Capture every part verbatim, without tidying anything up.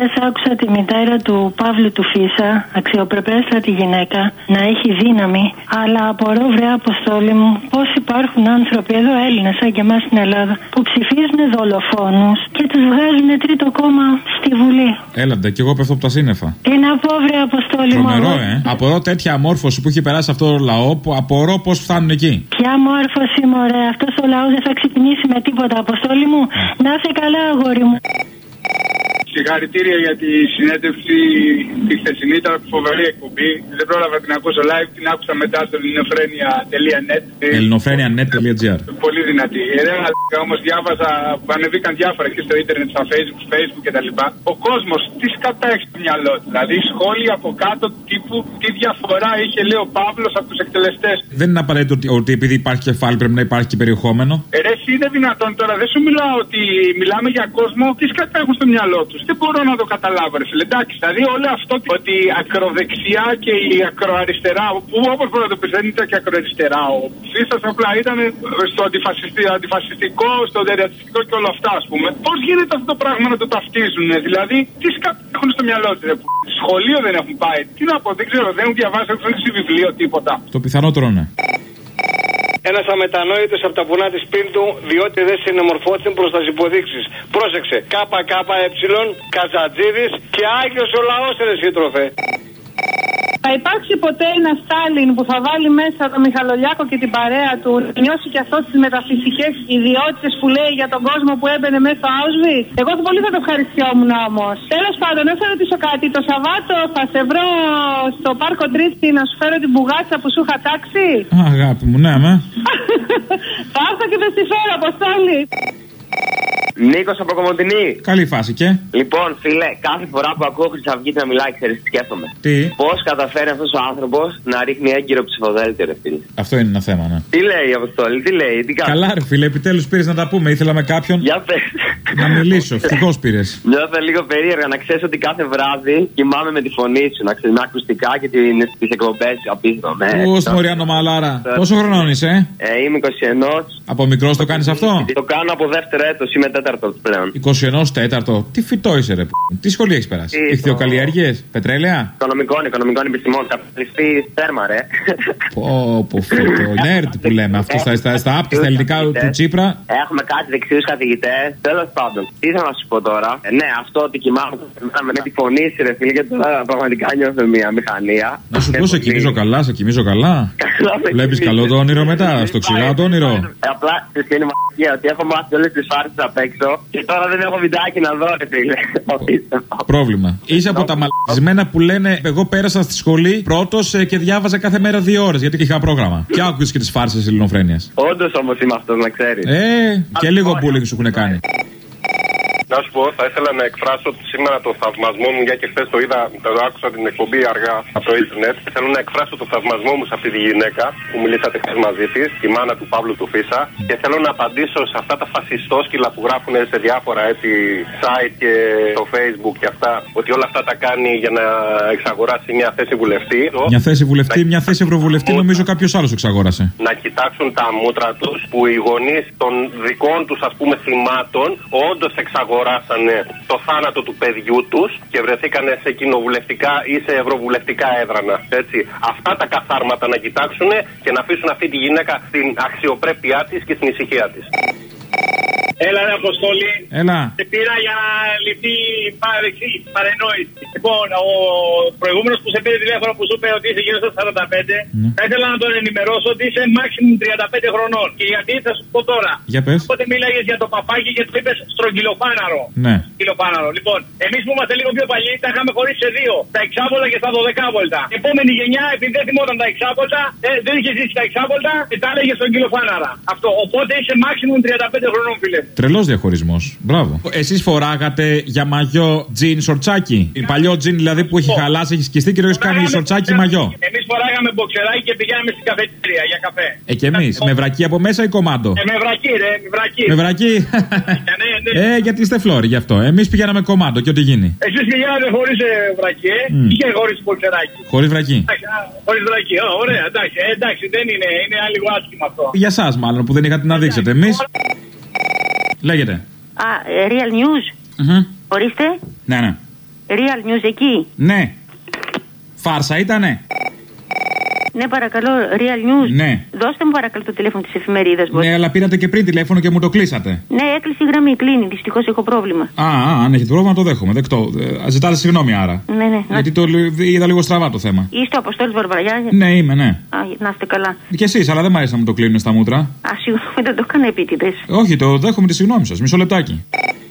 Χθες άκουσα τη μητέρα του Παύλου του Φίσα, αξιοπρεπέστατη γυναίκα, να έχει δύναμη. Αλλά απορώ, βρε Αποστόλη μου, πώς υπάρχουν άνθρωποι εδώ, Έλληνες σαν και εμάς στην Ελλάδα, που ψηφίζουν δολοφόνους και τους βγάζουν τρίτο κόμμα στη Βουλή. Έλαντε, κι εγώ πέφτω από τα σύννεφα. Τι να πω, βρε Αποστόλη μου. Τρομερό, ε. Απορώ τέτοια αμόρφωση που έχει περάσει αυτό το λαό, που απορώ πώς φτάνουν εκεί. Ποια μόρφωση, μωρέ, αυτός ο λαός δεν θα ξεκινήσει με τίποτα, Αποστόλη μου. Να είσαι καλά, αγόρι μου. Συγχαρητήρια για τη συνέντευξη τη χθεσινή, ήταν φοβερή εκπομπή. Δεν πρόλαβα την ακούσω live, την άκουσα μετά στο ελληνοφρένια τελεία net. ελληνοφρένια τελεία net τελεία τζι άρ. Πολύ δυνατή. Ερένα όμως διάβαζα, ανεβήκαν διάφορα και στο ίντερνετ, στα facebook, facebook κτλ. Ο κόσμος τι σκατά έχει στο μυαλό του. Δηλαδή σχόλια από κάτω τύπου τι διαφορά είχε, λέει ο Παύλος, από τους εκτελεστές. Δεν είναι απαραίτητο ότι, ότι επειδή υπάρχει κεφάλι πρέπει να υπάρχει και περιεχόμενο. Ε, ρε, εσύ είναι δυνατόν τώρα, δεν σου μιλάω ότι μιλάμε για κόσμο, τι σκατά έχουν στο μυαλό του. Δεν μπορώ να το καταλάβω, ρε φίλε. Εντάξει, δηλαδή όλο αυτό ότι η ακροδεξιά και η ακροαριστερά, που όπως μπορεί να το πει, δεν ήταν και ακροαριστερά. Ο Φίσας απλά ήταν στο αντιφασιστικό, στο ρατσιστικό και όλα αυτά, ας πούμε. Πώς γίνεται αυτό το πράγμα να το ταυτίζουν, δηλαδή, τι σκατά έχουν στο μυαλό του, ρε. Σχολείο δεν έχουν πάει. Τι να πω, δεν ξέρω, δεν έχουν διαβάσει, έχουν φέρει βιβλίο, τίποτα. Το πιθανότερο ναι. Ένας αμετανόητος από τα βουνά της Πίντου, διότι δεν συνομορφώθηκαν προς τις υποδείξεις. Πρόσεξε. ΚΚΕ, Καζατζίδης και Άγιος ο λαός, ρε σύντροφε. Θα υπάρξει ποτέ ένα Στάλιν που θα βάλει μέσα τον Μιχαλολιάκο και την παρέα του, να νιώσει και αυτό τις μεταφυσικές ιδιότητες που λέει για τον κόσμο που έμπαινε μέσα στο Auschwitz? Εγώ πολύ θα το ευχαριστιόμουν όμως. Τέλος πάντων, να σε ρωτήσω κάτι. Το Σαββάτο θα σε βρω στο πάρκο Τρίτη να σου φέρω την μπουγάτσα που σου είχα τάξει. Α, αγάπη μου, ναι, με. Θα έρθω και θα στη φέρω, Αποστόλη. Νίκος από Κομοτηνή. Καλή φάση και. Λοιπόν, φίλε, κάθε φορά που ακούω Χρυσαυγίτη να μιλάει, ξέρεις τι σκέφτομαι. Τι? Πώς καταφέρει αυτός ο άνθρωπος να ρίχνει έγκυρο ψηφοδέλτιο, ρε φίλε. Αυτό είναι ένα θέμα, ναι. Τι λέει η Αποστόλη, τι λέει, τι κάνει. Καλά, ρε φίλε, επιτέλους πήρες να τα πούμε. Ήθελα με κάποιον. Για πες. Να μιλήσω, ευτυχώς πήρες. Νιώθω λίγο περίεργα να ξέρεις ότι κάθε βράδυ κοιμάμαι με τη φωνή σου, να ξέρεις, με ακουστικά και τις εκπομπές σου απίστευτο. Πώς, μωριά νομαλάρα. Πόσο χρονών είσαι? Ε, είμαι είκοσι ένα. Από μικρός το κάνεις αυτό? Το κάνω από δεύτερο έτος, είμαι τέταρτο πλέον. είκοσι ένα τέταρτο. Τι φυτό είσαι, ρε. Τι σχολείο έχεις περάσει? Ιχθυοκαλλιέργειες, πετρέλαια. Οικονομικών, οικονομικών επιστημών. Καπιταλιστή θέρμα, ρε. Πω, πω, φυτό. Νέρτ που λέμε αυτό στα, στα άπτη, στα ελληνικά του Τσίπρα. Έχουμε κάτι δεξιούς καθηγητές. Τέλος πάντων, τι θα να σου πω τώρα. Ε, ναι, αυτό ότι κοιμάμαι με τη φωνή σου, ρε φίλε, και τώρα πραγματικά νιώθω μια μηχανία. Να σου πω, σε κοιμίζω καλά, σε κοιμίζω καλά. Βλέπεις καλό το όνειρο μετά, στο ξηρά το όνειρο. Απλά σε σκηνή μαγεία ότι έχω μάθει όλες τις φάρσες απ' έξω και τώρα δεν έχω βιντεάκι να δω, ρε φίλε. Πρόβλημα. Είσαι από τα μαλακισμένα που λένε εγώ πέρασα στη σχολή πρώτος και διάβαζα κάθε μέρα δύο ώρες γιατί είχα πρόγραμμα. Και άκουγες και τις φάρσες ελληνοφρένειας. Όντως όμως είμαι αυτός, να ξέρεις. Ε, και λίγο bullying σου έχουν κάνει. Να σου πω, θα ήθελα να εκφράσω σήμερα το θαυμασμό μου, για και χθες το είδα, το άκουσα την εκπομπή αργά από το ίντερνετ. Θέλω να εκφράσω το θαυμασμό μου σε αυτή τη γυναίκα που μιλήσατε χθες μαζί της, τη μάνα του Παύλου του Φίσα. Και θέλω να απαντήσω σε αυτά τα φασιστόσκυλα που γράφουν σε διάφορα έτσι site και στο Facebook και αυτά, ότι όλα αυτά τα κάνει για να εξαγοράσει μια θέση βουλευτή. Μια θέση βουλευτή, να... μια θέση ευρωβουλευτή, νομίζω κάποιος άλλος εξαγόρασε. Να κοιτάξουν τα μούτρα τους που οι γονείς των δικών τους, ας πούμε, θυμάτων όντως εξαγοράσαν το θάνατο του παιδιού τους και βρεθήκανε σε κοινοβουλευτικά ή σε ευρωβουλευτικά έδρανα. Έτσι. Αυτά τα καθάρματα να κοιτάξουν και να αφήσουν αυτή τη γυναίκα στην αξιοπρέπειά της και στην ησυχία της. Έλα, ρε Αποστόλη. Έλα. Σε πήρα για να λυθεί η παρενόηση. Λοιπόν, ο προηγούμενος που σε πήρε τηλέφωνο που σου είπε ότι είσαι γύρω στα σαράντα πέντε, mm. θα ήθελα να τον ενημερώσω ότι είσαι maximum τριάντα πέντε χρονών. Και γιατί θα σου πω τώρα. Για πες. Οπότε μίλαγες για το παπάκι και του είπες στρογγυλοφάναρο. Ναι. Στρογγυλοφάναρο. Λοιπόν, εμείς που είμαστε λίγο πιο παλιοί τα είχαμε χωρίσει σε δύο. Τα εξάβολτα και τα δωδεκάβολτα. Η επόμενη γενιά, επειδή δεν θυμόταν τα εξάβολτα, ε, δεν είχε ζήσει τα εξάβολτα και τα έλεγε στρογγυλοφάναρα. Αυτό. Οπότε είσαι maximum τριάντα πέντε χρονών, φίλε. Τρελός διαχωρισμός. Μπράβο. Εσείς φοράγατε για μαγιό τζιν σορτσάκι. Παλιό τζιν δηλαδή που έχει χαλάσει, έχει σκιστεί και το έχει κάνει σορτσάκι μαγιό. Εμείς φοράγαμε μποξεράκι και πηγαίναμε στην καφετέρια για καφέ. Ε, και εμείς. Με βρακί από μέσα ή κομμάντο? Ε, με βρακί, ρε. Με βρακί. Με βρακί. ναι, ναι. Ε, γιατί είστε φλόροι γι' αυτό. Εμείς πηγαίναμε κομμάντο και ό,τι γίνει. Εσείς πηγαίνατε χωρίς βρακί, ε. Mm. Ή χωρίς μποξεράκι. Χωρίς βρακί. Χωρίς βρακί. Oh, ωραία, εντάξει, εντάξει, δεν είναι. Είναι λίγο άσχημο αυτό. Για εσάς μάλλον που δεν είχατε να δείξετε. Εμείς. Λέγεται. Α, Real News. Mm-hmm. Ορίστε. Ναι, ναι. Real News εκεί. Ναι. Φάρσα ήτανε. Ναι, παρακαλώ, Real News. Ναι. Δώστε μου παρακαλώ το τηλέφωνο της εφημερίδας. Ναι, αλλά πήρατε και πριν τηλέφωνο και μου το κλείσατε. Ναι, έκλεισε η γραμμή, κλείνει. Δυστυχώς έχω πρόβλημα. Α, α, αν έχετε πρόβλημα, το δέχομαι. Δεκτό. Ε, ζητάτε συγγνώμη άρα. Ναι, ναι. Γιατί το είδα λίγο στραβά το θέμα. Είστε ο Αποστόλης Βαρβαγιάννης. Ναι, είμαι, ναι. Α, να είστε καλά. Και εσείς, αλλά δεν μ' αρέσει να μου το κλείνουν στα μούτρα. Α, συγγνώμη, δεν το έκανα επίτηδες. Όχι, το δέχομαι τη συγγνώμη σας. Μισό λεπτάκι.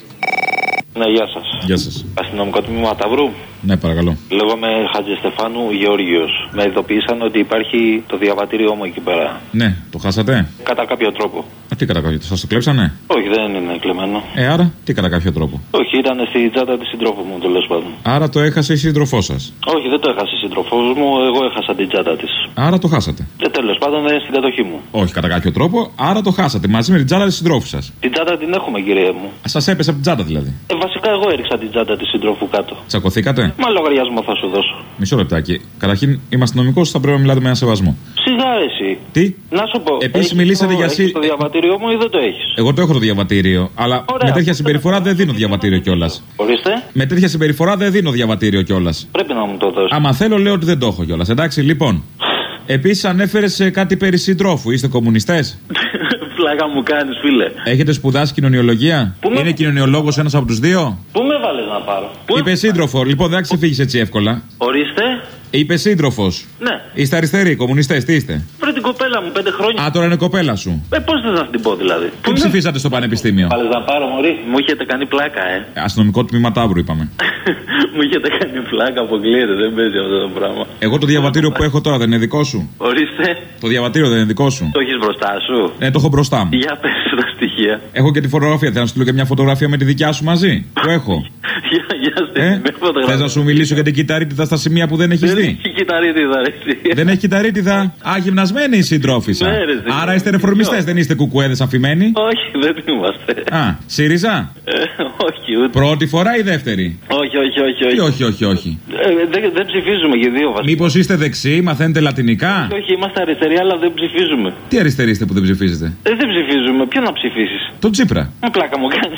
Ναι, γεια σας. Γεια σας. Αστυνομικό τμήμα Ταύρου. Ναι, παρακαλώ. Λέγομαι Χατζηστεφάνου Γεώργιος. Με ειδοποίησαν ότι υπάρχει το διαβατήριό μου εκεί πέρα. Ναι, το χάσατε. Κατά κάποιο τρόπο. Α, τι κατά κάποιο τρόπο, σας το κλέψανε. Όχι, δεν είναι κλεμμένο. Ε, άρα, τι κατά κάποιο τρόπο. Όχι, ήταν στη τσάντα της συντρόφου μου, τέλος πάντων. Άρα το έχασε η σύντροφό σας. Όχι, δεν το έχασε η σύντροφός μου, εγώ έχασα την τσάντα της. Άρα το χάσατε. Και τέλος πάντων δεν είναι στην κατοχή μου. Όχι, κατά κάποιο τρόπο, άρα το χάσατε μαζί με την τσάντα της συντρόφου σας. Την τσάντα την έχουμε, κύριε μου. Σας έπεσε από την τσάντα δηλαδή. Ε, βασικά εγώ έριξα την τσάντα της συντρόφου κάτω. Τσακωθήκατε. Μα λογαριασμό θα σου δώσω. Μισό λεπτάκι. Καταρχήν, είμαι αστυνομικός, θα πρέπει να μιλάτε με ένα σεβασμό. Σιγά εσύ. Τι? Να σου πω. Επίσης μιλήσατε το, για εσύ. Το διαβατήριό μου ή δεν το έχεις? Εγώ το έχω το διαβατήριο. Αλλά ωραία, με τέτοια συμπεριφορά δεν δίνω διαβατήριο κιόλας. Ορίστε. Με τέτοια συμπεριφορά δεν δίνω διαβατήριο κιόλας. Πρέπει να μου το δώσει. Άμα θέλω, λέω ότι δεν το έχω κιόλας. Εντάξει, λοιπόν. Επίσης ανέφερες κάτι περί συντρόφου. Είστε κομμουνιστές? Πλάκα μου κάνεις, φίλε. Έχετε σπουδάσει κοινωνιολογία? Πού Είναι με... κοινωνιολόγος ένας από τους δύο? Πού με βάλες να πάρω? Είπε σύντροφο. Λοιπόν, δεν θα ξεφύγεις έτσι εύκολα. Ορίστε. Είπε σύντροφος. Ναι. Είστε αριστεροί, κομμουνιστές, τι είστε? Πριν την κοπέλα μου, πέντε χρόνια. Α, τώρα είναι κοπέλα σου. Ε, πώς θες να την πω δηλαδή? Πού ψηφίσατε στο πανεπιστήμιο? Βάλες να πάρω, μωρή. Μου έχετε κάνει πλάκα, ε. Αστυνομικό τμήμα Ταύρου, είπαμε. Μου έχετε κάνει πλάκα, αποκλείεται, δεν παίζει αυτό το πράγμα. Εγώ το διαβατήριο που έχω τώρα δεν είναι δικό σου? Ορίστε. Το διαβατήριο δεν είναι δικό σου? Το έχεις μπροστά σου? Ναι, το έχω μπροστά μου. Για πες τα στοιχεία. Έχω και τη φωτογραφία. Θέλω να στείλω και μια φωτογραφία με τη δικιά σου μαζί. Που έχω. Για, για ε? Θες να σου μιλήσω για την κυταρίτιδα στα σημεία που δεν έχεις δει? Δεν έχει κυταρίτιδα, ρε. Δεν έχει κυταρίτιδα. Α, γυμνασμένη η σύντροφισσα. Ναι, ρε, άρα είστε ρεφορμιστές, δεν είστε κουκουέδες αφημένοι? Όχι, δεν είμαστε. Α, ΣΥΡΙΖΑ? Ε, όχι, ούτε. Πρώτη φορά ή δεύτερη? Όχι, όχι, όχι. όχι. Τι όχι, όχι, όχι. Ε, δεν, δεν ψηφίζουμε και δύο βασικά. Μήπως είστε δεξιοί, μαθαίνετε λατινικά? Όχι, όχι, είμαστε αριστεροί, αλλά δεν ψηφίζουμε. Τι αριστεροί είστε που δεν ψηφίζετε? Ε, δεν ψηφίζουμε. Ποιο να ψηφίσεις? Το Τσίπρα. Με πλάκα μου κάνει.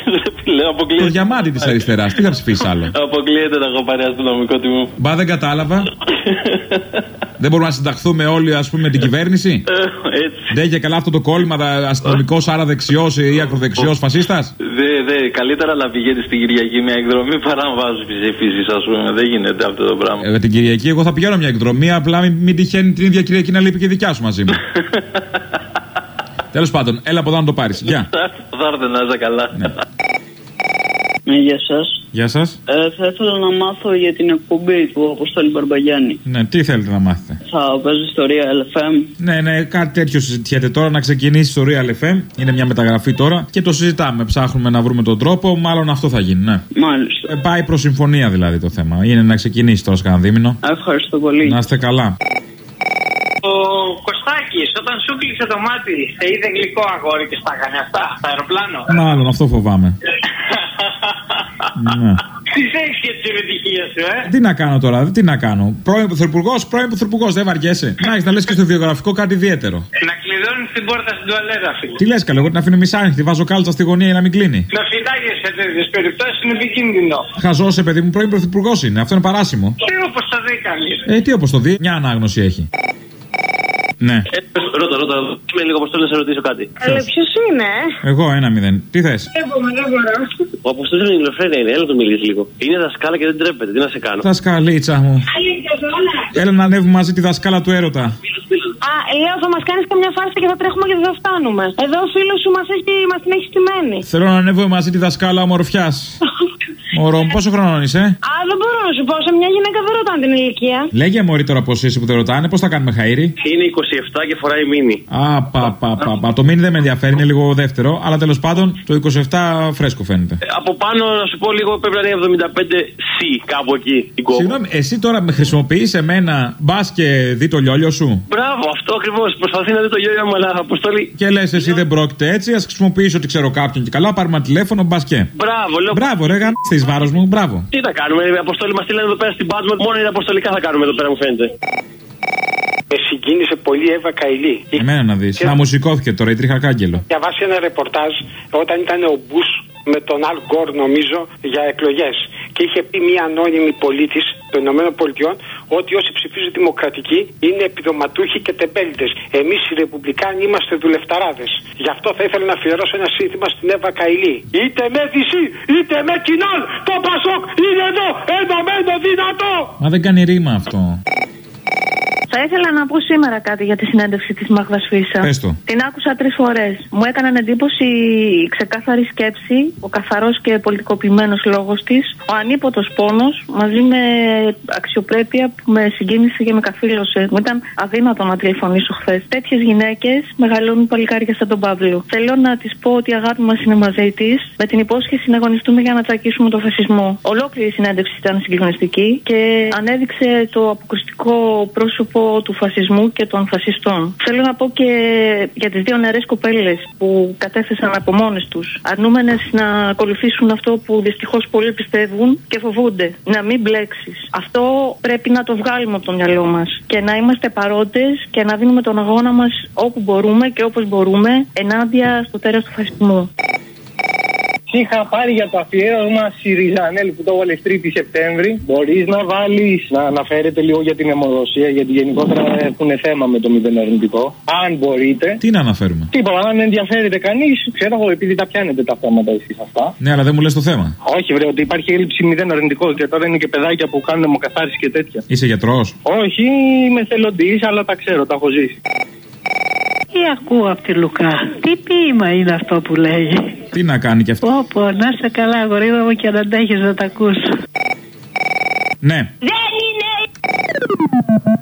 Το διαμάτι της αριστεράς. Τι θα ψηφίσει άλλο? Αποκλείεται να έχω πάρει αστυνομικό τιμό. Μπα, δεν κατάλαβα. Δεν μπορούμε να συνταχθούμε όλοι, ας πούμε, με την κυβέρνηση? Έτσι. Δεν είχε καλά αυτό το κόλλημα, αστυνομικός, άρα δεξιός ή ακροδεξιός φασίστας? Δε, δε, καλύτερα να πηγαίνεις στην Κυριακή μια εκδρομή παρά να βάζεις ψηφίσεις, ας πούμε. Δεν γίνεται αυτό το πράγμα. Ε, την Κυριακή, εγώ θα πηγαίνω μια εκδρομή, απλά μην, μην τυχαίνει την ίδια Κυριακή να λείπει και δικιά σου μαζί μου. Τέλος πάντων, έλα από εδώ να το πάρεις. Γεια. Θα έρθει να είσαι καλά. Ναι. Ναι, γεια σας. Γεια σας. Ε, θα ήθελα να μάθω για την εκπομπή του Αποστόλη Μπαρμπαγιάννη. Ναι, τι θέλετε να μάθετε? Θα παίζει στο Real εφ εμ. Ναι, ναι, κάτι τέτοιο συζητιέται τώρα, να ξεκινήσει στο Real εφ εμ. Είναι μια μεταγραφή τώρα και το συζητάμε. Ψάχνουμε να βρούμε τον τρόπο. Μάλλον αυτό θα γίνει, ναι. Μάλιστα. Ε, πάει προς συμφωνία δηλαδή το θέμα. Είναι να ξεκινήσει τώρα σκάνο δίμηνο. Ευχαριστώ πολύ. Να είστε καλά. Ο Κωστάκης, όταν σου κλείσε το μάτι, σε είδε γλυκό αγόρι και στα έκανε αυτά, στο αεροπλάνο. Μάλλον αυτό φοβάμαι. Ναι. Τι έχεις και τις επιτυχίες σου, ε? Τι να κάνω τώρα, τι να κάνω. Πρώην πρωθυπουργός, πρώην πρωθυπουργός, δεν βαριέσαι. Να έχεις να λες και στο βιογραφικό κάτι ιδιαίτερο. Να κλειδώνεις την πόρτα στην τουαλέτα, φίλε. Τι λες, καλό, εγώ την αφήνω μισάνοιχτη, βάζω κάλτσα στη γωνία για να μην κλείνει. Να φυτάγεσαι σε τέτοιες περιπτώσεις είναι επικίνδυνο. Χαζός, παιδί μου, πρώην πρωθυπουργός είναι, αυτό είναι παράσιμο. Τι όπως το δει κανείς. Ε, τι όπως το δει, μια ανάγνωση έχει. Ναι. Ε, ρώτα, ρώτα. Είμαι λίγο Αποστόλη να σε ρωτήσω κάτι. Αλλά ποιος είναι? Εγώ, ένα μηδέν. Τι θες? Εγώ, δεν μπορώ. Ο Αποστόλης είναι ηλιοφρένεια, είναι. Έλα το μιλήσει λίγο. Είναι δασκάλα και δεν τρέπεται. Τι να σε κάνω? Δασκαλίτσα μου. Έλα να ανέβουμε μαζί τη δασκάλα του έρωτα. Α, λέω θα μας κάνεις καμιά φάρσα και θα τρέχουμε και δεν θα φτάνουμε. Εδώ ο φίλος σου μας, έχει, μας την έχει στημένη. Θέλω να ανέβουμε μαζί τη δασκάλα ομορφιάς. Μωρό μου, πόσο χρόνο είσαι? Α, δεν μπορώ να σου πω, σε μια γυναίκα δεν ρωτάνε την ηλικία. Λέγε μωρή τώρα πως είσαι που δεν ρωτάνε, πώς θα κάνουμε χαΐρι? Είναι είκοσι επτά και φοράει μίνι. Α, πα, πα, πα, πα. Το μίνι δεν με ενδιαφέρει, είναι λίγο δεύτερο, αλλά τέλος πάντων το είκοσι επτά φρέσκο φαίνεται. Ε, από πάνω να σου πω λίγο πρέπει να είναι εβδομήντα πέντε σι κάπου εκεί. Συγγνώμη, εσύ τώρα με χρησιμοποιείς εμένα, μπας και δει το λιόλιο σου? Μπράβο, αυτό ακριβώς. Προσπαθεί να δει το λιόλιο μου, αλλά Αποστόλη. Και λες εσύ δεν πρόκειται έτσι, ας χρησιμοποιήσω ότι ξέρω κάποιον και καλά, πάρουμε ένα τηλέφωνο, μπας και. Μπράβο, λέω. Μπράβο, ρε, γαν τη βάρος μου, μπράβο. Τι θα κάνουμε, η Αποστόλη μας στείλανε εδώ πέρα στην Πάτμον, μόνο είναι αποστολικά θα κάνουμε εδώ πέρα, μου φαίνεται. Με συγκίνησε πολύ η Εύα Καηλή. Εμένα να δεις. Και... Να μου σηκώθηκε τώρα η τρίχα κάγκελο. Διαβάσει ένα ρεπορτάζ όταν ήταν ο Μπούς με τον Αλ Γκορ, νομίζω, για εκλογές. Και Και είχε πει μια ανώνυμη πολίτης των ΗΠΑ ότι όσοι ψηφίζουν δημοκρατικοί είναι επιδοματούχοι και τεμπέληδες. Εμείς οι Ρεπουμπλικάνοι είμαστε δουλευταράδες. Γι' αυτό θα ήθελα να αφιερώσω ένα σύνθημα στην Εύα Καηλή. Είτε με Δυσί, είτε με Κοινών, το Πασόκ είναι εδώ, ενωμένο δυνατό. Μα δεν κάνει ρήμα αυτό. Θα ήθελα να πω σήμερα κάτι για τη συνέντευξη της Μάγδας Φίσα. Πες το. Την άκουσα τρεις φορές. Μου έκαναν εντύπωση η ξεκάθαρη σκέψη, ο καθαρός και πολιτικοποιημένος λόγος της, ο ανίποτος πόνος μαζί με αξιοπρέπεια που με συγκίνησε και με καθήλωσε. Μου ήταν αδύνατο να τηλεφωνήσω χθες. Τέτοιες γυναίκες μεγαλώνουν παλικάρια σαν τον Παύλο. Θέλω να της πω ότι η αγάπη μας είναι μαζί της, με την υπόσχεση να αγωνιστούμε για να τσακίσουμε τον φασισμό. Ολόκληρη η συνέντευξη ήταν συγκλονιστική και ανέδειξε το αποκριστικό πρόσωπο του φασισμού και των φασιστών. Θέλω να πω και για τις δύο νεαρές κοπέλες που κατέθεσαν από μόνες τους, αρνούμενες να ακολουθήσουν αυτό που δυστυχώς πολλοί πιστεύουν και φοβούνται, να μην μπλέξεις. Αυτό πρέπει να το βγάλουμε από το μυαλό μας και να είμαστε παρόντες και να δίνουμε τον αγώνα μας όπου μπορούμε και όπως μπορούμε ενάντια στο τέρας του φασισμού. Είχα πάρει για το αφιέρωμα Σιριζανέλ που το έβαλε τρίτη Σεπτέμβρη. Μπορείς να βάλεις, να αναφέρετε λίγο για την αιμοδοσία, γιατί γενικότερα έχουν θέμα με το μηδέν αρνητικό. Αν μπορείτε. Τι να αναφέρουμε. Τίποτα, αν ενδιαφέρεται κανείς, ξέρω εγώ, επειδή τα πιάνετε τα θέματα εσείς αυτά. Ναι, αλλά δεν μου λες το θέμα. Όχι, βρε, ότι υπάρχει έλλειψη μηδέν αρνητικό και τώρα είναι και παιδάκια που κάνουν αιμοκαθάριση και τέτοια. Είσαι γιατρός? Όχι, είμαι θελοντής, αλλά τα ξέρω, τα έχω ζήσει. Τι ακούω από τη Λουκά. Τι ποίημα είναι αυτό που λέγει. Τι να κάνει κι αυτό. Πω, να είσαι καλά, αγορίδα μου, και να αντέχεις να τα ακούς. Ναι. Δεν είναι.